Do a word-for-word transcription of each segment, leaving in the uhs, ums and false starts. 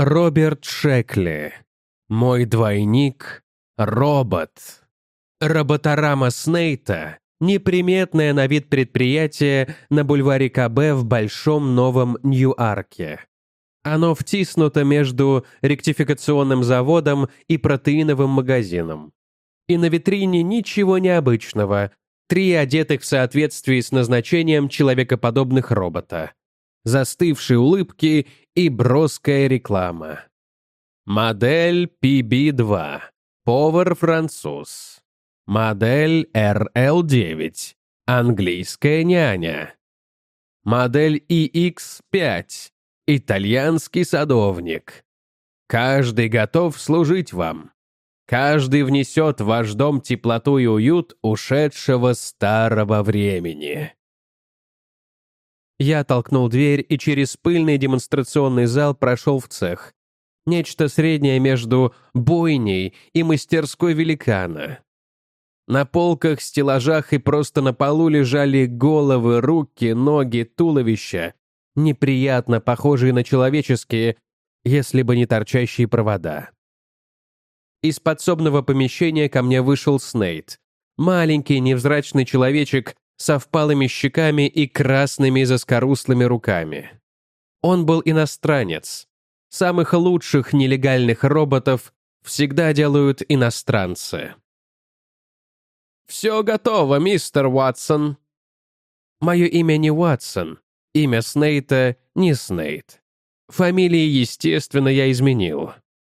Роберт Шекли. Мой двойник — робот. Роботорама Снейта — неприметное на вид предприятие на бульваре КБ в Большом Новом Ньюарке. Оно втиснуто между ректификационным заводом и протеиновым магазином. И на витрине ничего необычного. Три одетых в соответствии с назначением человекоподобных робота. Застывшие улыбки и броская реклама. Модель пи би два. Повар-француз. Модель эр эл девять. Английская няня. Модель и икс пять. Итальянский садовник. Каждый готов служить вам. Каждый внесет в ваш дом теплоту и уют ушедшего старого времени. Я толкнул дверь и через пыльный демонстрационный зал прошел в цех. Нечто среднее между бойней и мастерской великана. На полках, стеллажах и просто на полу лежали головы, руки, ноги, туловища, неприятно похожие на человеческие, если бы не торчащие провода. Из подсобного помещения ко мне вышел Снейт. Маленький невзрачный человечек со впалыми щеками и красными заскорузлыми руками. Он был иностранец. Самых лучших нелегальных роботов всегда делают иностранцы. «Все готово, мистер Уотсон». Мое имя не Уотсон, имя Снейта не Снейт. Фамилии, естественно, я изменил.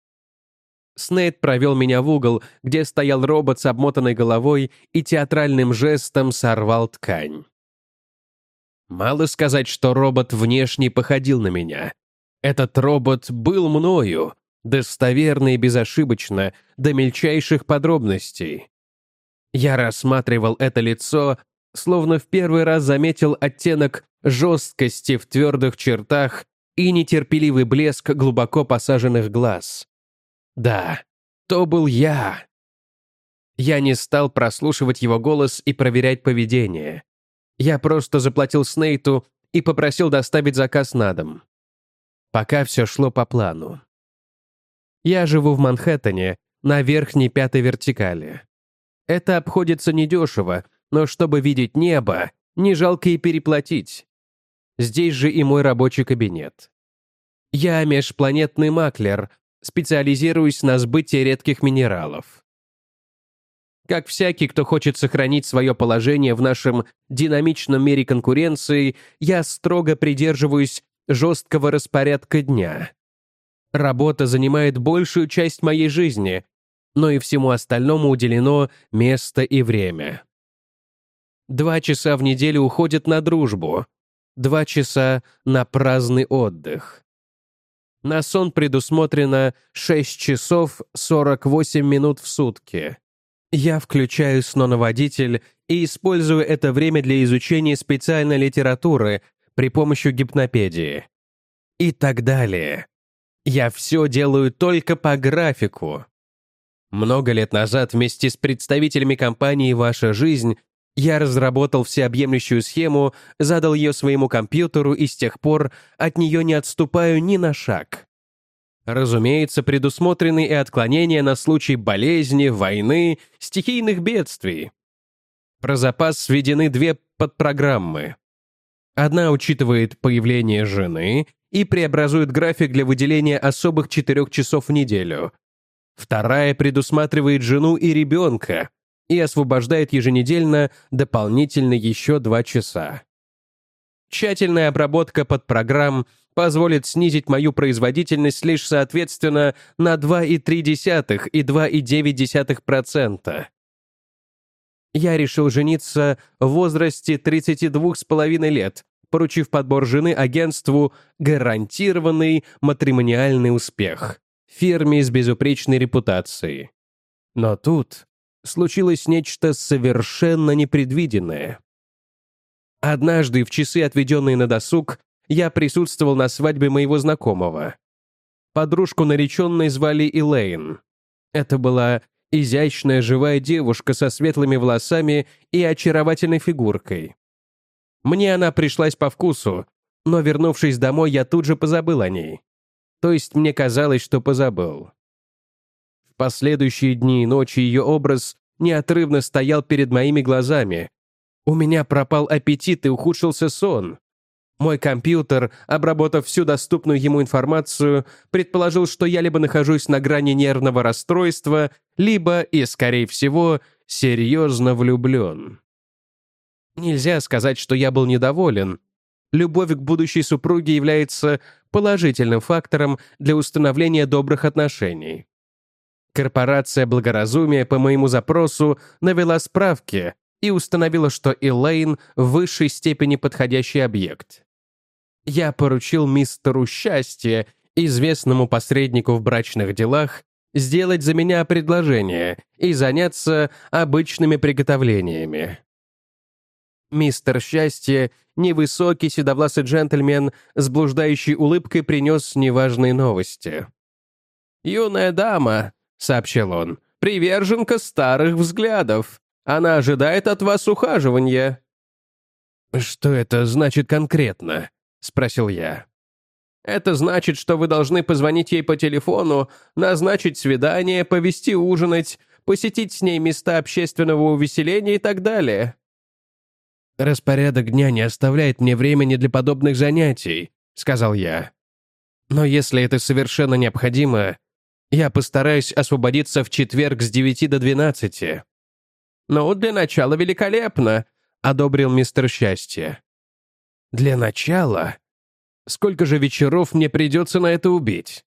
Снейт провел меня в угол, где стоял робот с обмотанной головой и театральным жестом сорвал ткань. Мало сказать, что робот внешне походил на меня. Этот робот был мною, достоверно и безошибочно, до мельчайших подробностей. Я рассматривал это лицо, словно в первый раз заметил оттенок жесткости в твердых чертах и нетерпеливый блеск глубоко посаженных глаз. Да, то был я. Я не стал прослушивать его голос и проверять поведение. Я просто заплатил Снейту и попросил доставить заказ на дом. Пока все шло по плану. Я живу в Манхэттене, на верхней пятой вертикали. Это обходится недешево, но чтобы видеть небо, не жалко и переплатить. Здесь же и мой рабочий кабинет. Я межпланетный маклер, специализируюсь на сбытии редких минералов. Как всякий, кто хочет сохранить свое положение в нашем динамичном мире конкуренции, я строго придерживаюсь жесткого распорядка дня. Работа занимает большую часть моей жизни, но и всему остальному уделено место и время. Два часа в неделю уходят на дружбу, два часа на праздный отдых. На сон предусмотрено шесть часов сорок восемь минут в сутки. Я включаю сновидитель и использую это время для изучения специальной литературы при помощи гипнопедии. И так далее. Я все делаю только по графику. Много лет назад вместе с представителями компании «Ваша жизнь» я разработал всеобъемлющую схему, задал ее своему компьютеру и с тех пор от нее не отступаю ни на шаг. Разумеется, предусмотрены и отклонения на случай болезни, войны, стихийных бедствий. Про запас сведены две подпрограммы. Одна учитывает появление жены и преобразует график для выделения особых четырех часов в неделю. Вторая предусматривает жену и ребенка и освобождает еженедельно дополнительно еще два часа. Тщательная обработка подпрограмм позволит снизить мою производительность лишь соответственно на два и три десятых и два и девять десятых процента. Я решил жениться в возрасте тридцати двух с половиной лет, поручив подбор жены агентству «Гарантированный матримониальный успех» фирме с безупречной репутацией. Но тут случилось нечто совершенно непредвиденное. Однажды, в часы, отведенные на досуг, я присутствовал на свадьбе моего знакомого. Подружку нареченной звали Элейн. Это была изящная живая девушка со светлыми волосами и очаровательной фигуркой. Мне она пришлась по вкусу, но, вернувшись домой, я тут же позабыл о ней. То есть мне казалось, что позабыл. В последующие дни и ночи ее образ неотрывно стоял перед моими глазами. У меня пропал аппетит и ухудшился сон. Мой компьютер, обработав всю доступную ему информацию, предположил, что я либо нахожусь на грани нервного расстройства, либо, и скорее всего, серьезно влюблен. Нельзя сказать, что я был недоволен. Любовь к будущей супруге является положительным фактором для установления добрых отношений. Корпорация «Благоразумие» по моему запросу навела справки и установила, что Элейн в высшей степени подходящий объект. Я поручил мистеру Счастье, известному посреднику в брачных делах, сделать за меня предложение и заняться обычными приготовлениями. Мистер Счастье, невысокий седовласый джентльмен с блуждающей улыбкой, принес неважные новости. «Юная дама», — сообщил он, — «приверженка старых взглядов. Она ожидает от вас ухаживания». «Что это значит конкретно?» — спросил я. «Это значит, что вы должны позвонить ей по телефону, назначить свидание, повести ужинать, посетить с ней места общественного увеселения и так далее». «Распорядок дня не оставляет мне времени для подобных занятий», — сказал я. «Но если это совершенно необходимо, я постараюсь освободиться в четверг с девяти до двенадцати». «Ну, для начала великолепно», — одобрил мистер Счастье. «Для начала? Сколько же вечеров мне придется на это убить?»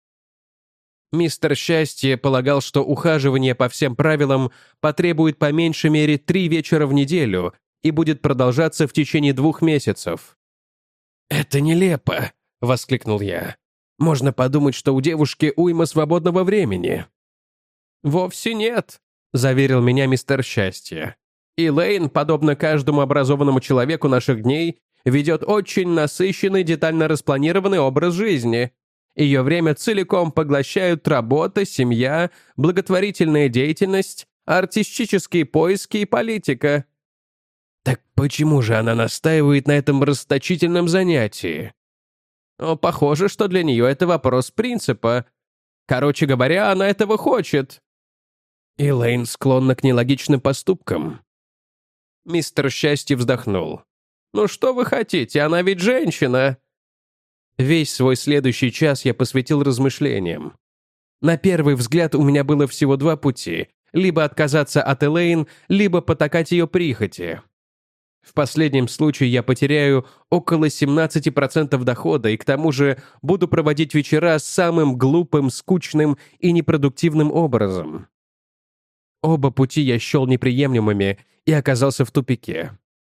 Мистер Счастье полагал, что ухаживание по всем правилам потребует по меньшей мере три вечера в неделю и будет продолжаться в течение двух месяцев. «Это нелепо», — воскликнул я. «Можно подумать, что у девушки уйма свободного времени». «Вовсе нет», — заверил меня мистер Счастье. «Элейн, подобно каждому образованному человеку наших дней, ведет очень насыщенный, детально распланированный образ жизни. Ее время целиком поглощают работа, семья, благотворительная деятельность, артистические поиски и политика». «Так почему же она настаивает на этом расточительном занятии?» О, «Похоже, что для нее это вопрос принципа. Короче говоря, она этого хочет». «Элейн склонна к нелогичным поступкам». Мистер Счастье вздохнул. «Ну что вы хотите, она ведь женщина». Весь свой следующий час я посвятил размышлениям. На первый взгляд у меня было всего два пути — либо отказаться от Элейн, либо потакать ее прихоти. В последнем случае я потеряю около семнадцати процентов дохода и к тому же буду проводить вечера самым глупым, скучным и непродуктивным образом. Оба пути я счел неприемлемыми и оказался в тупике.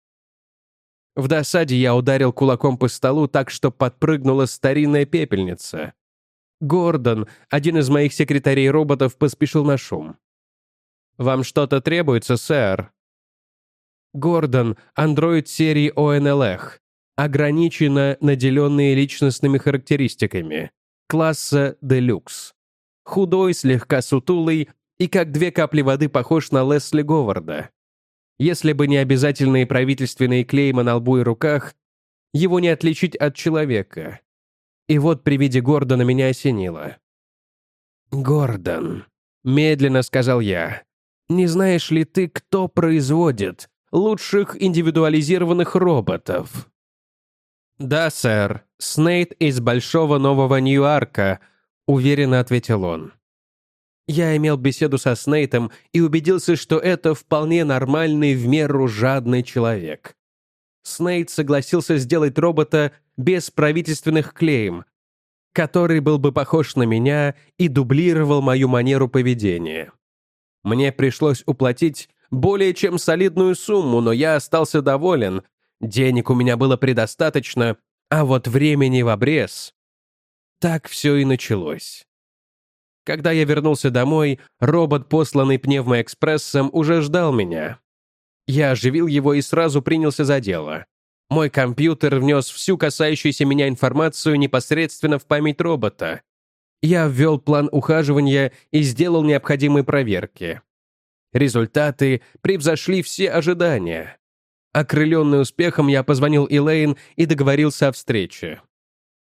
В досаде я ударил кулаком по столу так, что подпрыгнула старинная пепельница. Гордон, один из моих секретарей-роботов, поспешил на шум. «Вам что-то требуется, сэр?» Гордон — андроид серии о эн эл эх, ограниченно наделенный личностными характеристиками, класса Deluxe. Худой, слегка сутулый и как две капли воды похож на Лесли Говарда. Если бы не обязательные правительственные клеймы на лбу и руках, его не отличить от человека. И вот при виде Гордона меня осенило. «Гордон», — медленно сказал я, — «не знаешь ли ты, кто производит лучших индивидуализированных роботов?» «Да, сэр, Снейд из Большого Нового Ньюарка», — уверенно ответил он. Я имел беседу со Снейтом и убедился, что это вполне нормальный, в меру жадный человек. Снейд согласился сделать робота без правительственных клейм, который был бы похож на меня и дублировал мою манеру поведения. Мне пришлось уплатить более чем солидную сумму, но я остался доволен. Денег у меня было предостаточно, а вот времени в обрез. Так все и началось. Когда я вернулся домой, робот, посланный пневмоэкспрессом, уже ждал меня. Я оживил его и сразу принялся за дело. Мой компьютер внес всю касающуюся меня информацию непосредственно в память робота. Я ввел план ухаживания и сделал необходимые проверки. Результаты превзошли все ожидания. Окрыленный успехом, я позвонил Элейн и договорился о встрече.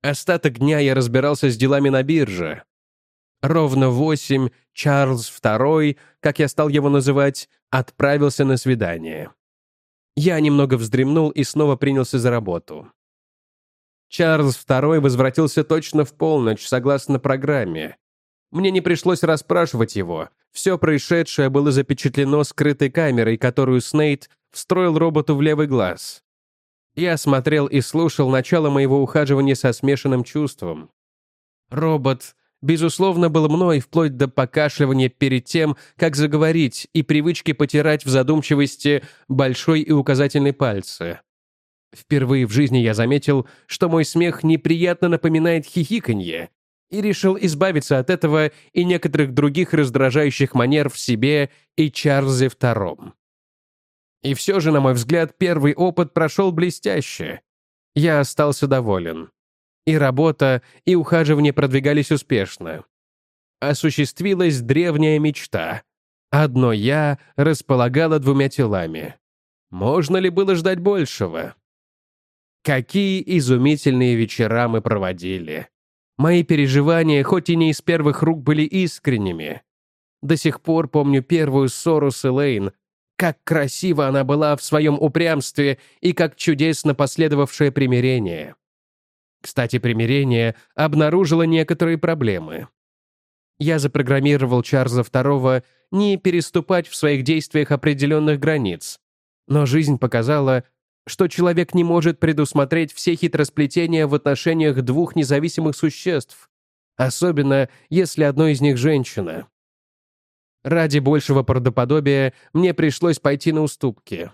Остаток дня я разбирался с делами на бирже. Ровно в восемь Чарльз второй, как я стал его называть, отправился на свидание. Я немного вздремнул и снова принялся за работу. Чарльз второй возвратился точно в полночь, согласно программе. Мне не пришлось расспрашивать его. Все происшедшее было запечатлено скрытой камерой, которую Снейд встроил роботу в левый глаз. Я смотрел и слушал начало моего ухаживания со смешанным чувством. Робот, безусловно, был мной вплоть до покашливания перед тем, как заговорить, и привычки потирать в задумчивости большой и указательный пальцы. Впервые в жизни я заметил, что мой смех неприятно напоминает хихиканье, и решил избавиться от этого и некоторых других раздражающих манер в себе и Чарльзе втором. И все же, на мой взгляд, первый опыт прошел блестяще. Я остался доволен. И работа, и ухаживание продвигались успешно. Осуществилась древняя мечта. Одно «я» располагало двумя телами. Можно ли было ждать большего? Какие изумительные вечера мы проводили. Мои переживания, хоть и не из первых рук, были искренними. До сих пор помню первую ссору с Элейн, как красиво она была в своем упрямстве и как чудесно последовавшее примирение. Кстати, примирение обнаружило некоторые проблемы. Я запрограммировал Чарльза второго не переступать в своих действиях определенных границ, но жизнь показала, что человек не может предусмотреть все хитросплетения в отношениях двух независимых существ, особенно если одно из них женщина. Ради большего правдоподобия мне пришлось пойти на уступки.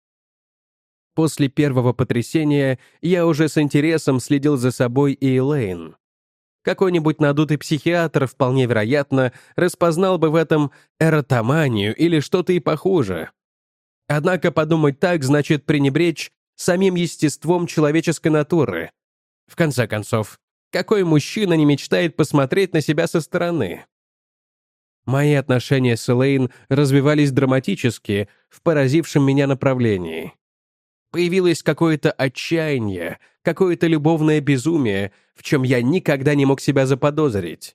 После первого потрясения я уже с интересом следил за собой и Элейн. Какой-нибудь надутый психиатр, вполне вероятно, распознал бы в этом эротоманию или что-то и похуже. Однако подумать так значит пренебречь самим естеством человеческой натуры. В конце концов, какой мужчина не мечтает посмотреть на себя со стороны? Мои отношения с Элейн развивались драматически в поразившем меня направлении. Появилось какое-то отчаяние, какое-то любовное безумие, в чем я никогда не мог себя заподозрить.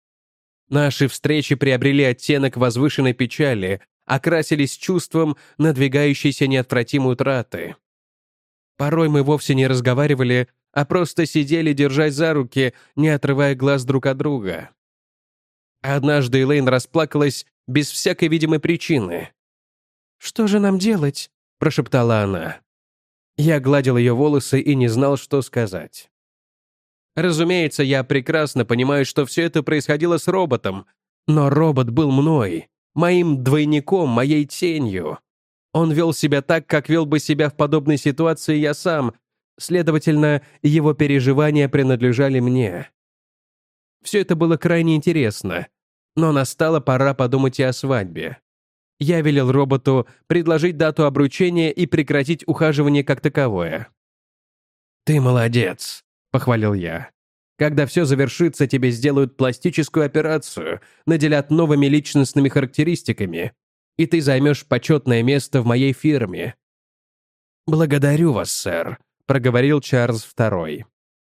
Наши встречи приобрели оттенок возвышенной печали, окрасились чувством надвигающейся неотвратимой утраты. Порой мы вовсе не разговаривали, а просто сидели, держась за руки, не отрывая глаз друг от друга. Однажды Элейн расплакалась без всякой видимой причины. «Что же нам делать?» — прошептала она. Я гладил ее волосы и не знал, что сказать. Разумеется, я прекрасно понимаю, что все это происходило с роботом, но робот был мной, моим двойником, моей тенью. Он вел себя так, как вел бы себя в подобной ситуации я сам, следовательно, его переживания принадлежали мне. Все это было крайне интересно, но настала пора подумать и о свадьбе. Я велел роботу предложить дату обручения и прекратить ухаживание как таковое. «Ты молодец», — похвалил я. «Когда все завершится, тебе сделают пластическую операцию, наделят новыми личностными характеристиками, и ты займешь почетное место в моей фирме». «Благодарю вас, сэр», — проговорил Чарльз второй.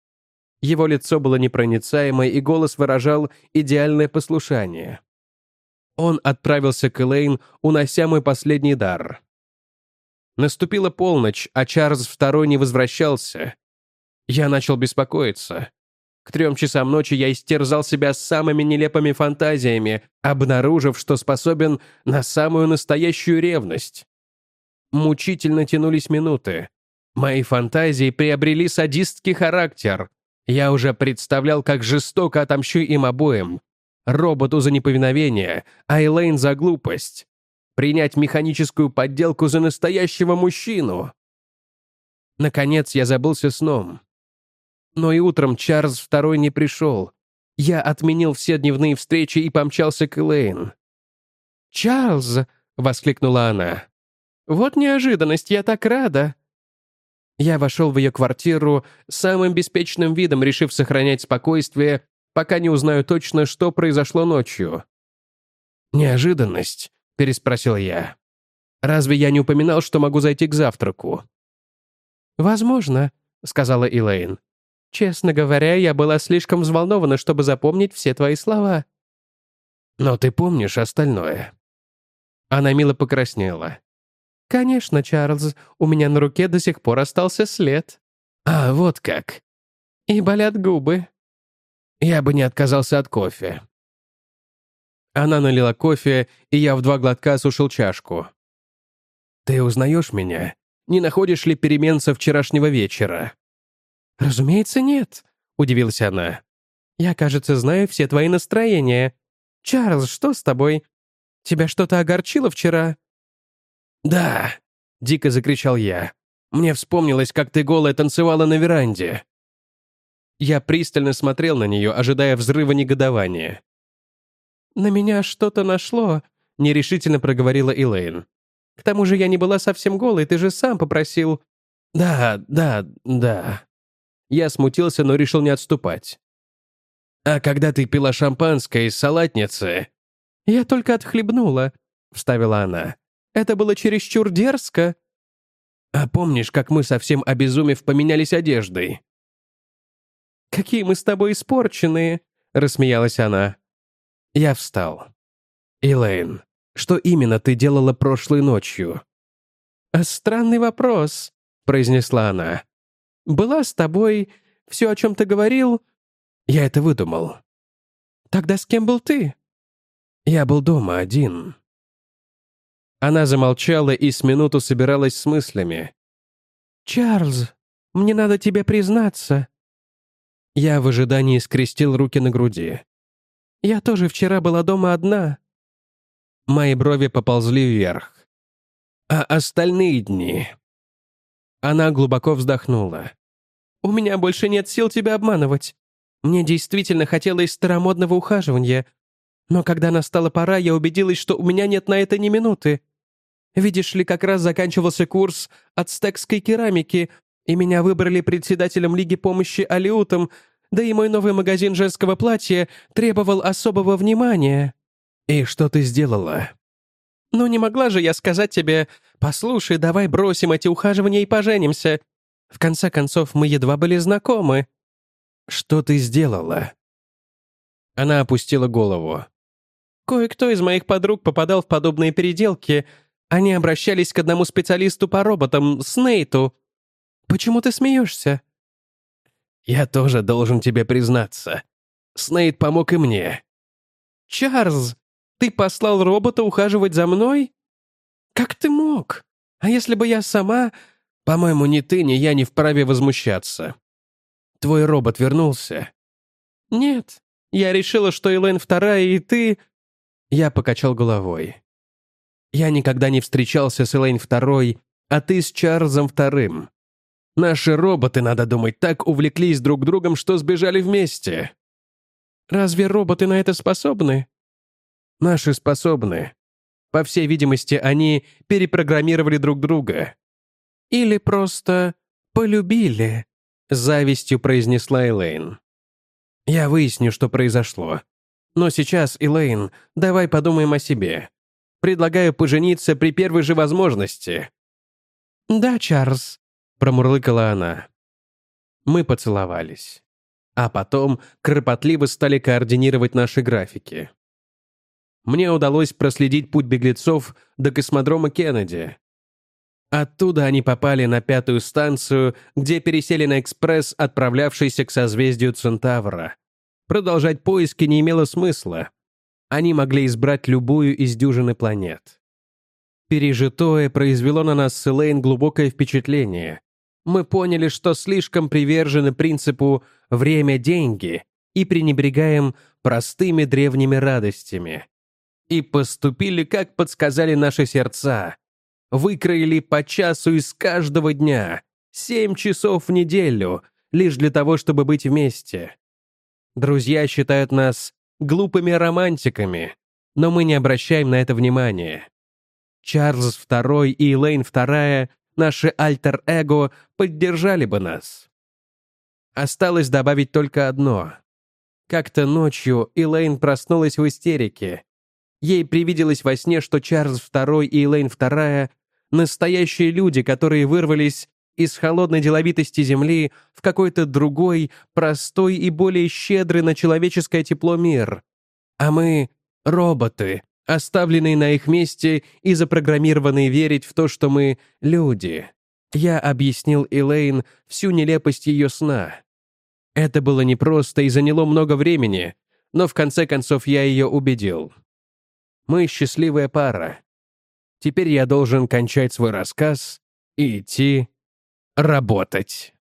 Его лицо было непроницаемое, и голос выражал идеальное послушание. Он отправился к Элейн, унося мой последний дар. Наступила полночь, а Чарльз второй не возвращался. Я начал беспокоиться. К трем часам ночи я истерзал себя самыми нелепыми фантазиями, обнаружив, что способен на самую настоящую ревность. Мучительно тянулись минуты. Мои фантазии приобрели садистский характер. Я уже представлял, как жестоко отомщу им обоим. Роботу за неповиновение, а Элейн за глупость. Принять механическую подделку за настоящего мужчину. Наконец я забылся сном. Но и утром Чарльз второй не пришел. Я отменил все дневные встречи и помчался к Элейн. «Чарльз!» — воскликнула она. «Вот неожиданность, я так рада!» Я вошел в ее квартиру с самым беспечным видом, решив сохранять спокойствие, пока не узнаю точно, что произошло ночью. «Неожиданность?» — переспросил я. «Разве я не упоминал, что могу зайти к завтраку?» «Возможно», — сказала Элейн. Честно говоря, я была слишком взволнована, чтобы запомнить все твои слова. Но ты помнишь остальное?» Она мило покраснела. «Конечно, Чарльз, у меня на руке до сих пор остался след». «А, вот как». «И болят губы». «Я бы не отказался от кофе». Она налила кофе, и я в два глотка осушил чашку. «Ты узнаешь меня? Не находишь ли перемен со вчерашнего вечера?» «Разумеется, нет», — удивилась она. «Я, кажется, знаю все твои настроения. Чарльз, что с тобой? Тебя что-то огорчило вчера?» «Да», — дико закричал я. «Мне вспомнилось, как ты голая танцевала на веранде». Я пристально смотрел на нее, ожидая взрыва негодования. «На меня что-то нашло», — нерешительно проговорила Элейн. «К тому же я не была совсем голой, ты же сам попросил». «Да, да, да». Я смутился, но решил не отступать. «А когда ты пила шампанское из салатницы...» «Я только отхлебнула», — вставила она. «Это было чересчур дерзко». «А помнишь, как мы, совсем обезумев, поменялись одеждой?» «Какие мы с тобой испорченные», — рассмеялась она. Я встал. «Элейн, что именно ты делала прошлой ночью?» «А странный вопрос», — произнесла она. «Была с тобой, все, о чем ты говорил...» «Я это выдумал». «Тогда с кем был ты?» «Я был дома один». Она замолчала и с минуту собиралась с мыслями. «Чарльз, мне надо тебе признаться». Я в ожидании скрестил руки на груди. «Я тоже вчера была дома одна». Мои брови поползли вверх. «А остальные дни?» Она глубоко вздохнула. «У меня больше нет сил тебя обманывать. Мне действительно хотелось старомодного ухаживания. Но когда настала пора, я убедилась, что у меня нет на это ни минуты. Видишь ли, как раз заканчивался курс ацтекской керамики, и меня выбрали председателем Лиги помощи алиутам, да и мой новый магазин женского платья требовал особого внимания». «И что ты сделала?» «Ну, не могла же я сказать тебе, послушай, давай бросим эти ухаживания и поженимся. В конце концов, мы едва были знакомы». «Что ты сделала?» Она опустила голову. «Кое-кто из моих подруг попадал в подобные переделки. Они обращались к одному специалисту по роботам, Снейту. Почему ты смеешься?» «Я тоже должен тебе признаться. Снейт помог и мне». «Чарльз, ты послал робота ухаживать за мной? Как ты мог? А если бы я сама...» «По-моему, ни ты, ни я не вправе возмущаться. Твой робот вернулся?» «Нет, я решила, что Элейн вторая и ты...» Я покачал головой. «Я никогда не встречался с Элейн второй, а ты с Чарльзом вторым. Наши роботы, надо думать, так увлеклись друг другом, что сбежали вместе». «Разве роботы на это способны?» «Наши способны. По всей видимости, они перепрограммировали друг друга». «Или просто полюбили», — с завистью произнесла Элейн. «Я выясню, что произошло. Но сейчас, Элейн, давай подумаем о себе. Предлагаю пожениться при первой же возможности». «Да, Чарльз», — промурлыкала она. Мы поцеловались. А потом кропотливо стали координировать наши графики. Мне удалось проследить путь беглецов до космодрома Кеннеди. Оттуда они попали на пятую станцию, где пересели на экспресс, отправлявшийся к созвездию Центавра. Продолжать поиски не имело смысла. Они могли избрать любую из дюжины планет. Пережитое произвело на нас с Элейн глубокое впечатление. Мы поняли, что слишком привержены принципу «время-деньги» и пренебрегаем простыми древними радостями. И поступили, как подсказали наши сердца. Выкроили по часу из каждого дня, семь часов в неделю, лишь для того, чтобы быть вместе. Друзья считают нас глупыми романтиками, но мы не обращаем на это внимания. Чарльз второй и Элейн вторая, наши альтер-эго, поддержали бы нас. Осталось добавить только одно. Как-то ночью Элейн проснулась в истерике. Ей привиделось во сне, что Чарльз второй и Элейн вторая — настоящие люди, которые вырвались из холодной деловитости Земли в какой-то другой, простой и более щедрый на человеческое тепло мир. А мы — роботы, оставленные на их месте и запрограммированные верить в то, что мы — люди. Я объяснил Элейн всю нелепость ее сна. Это было непросто и заняло много времени, но в конце концов я ее убедил. Мы счастливая пара. Теперь я должен кончать свой рассказ и идти работать.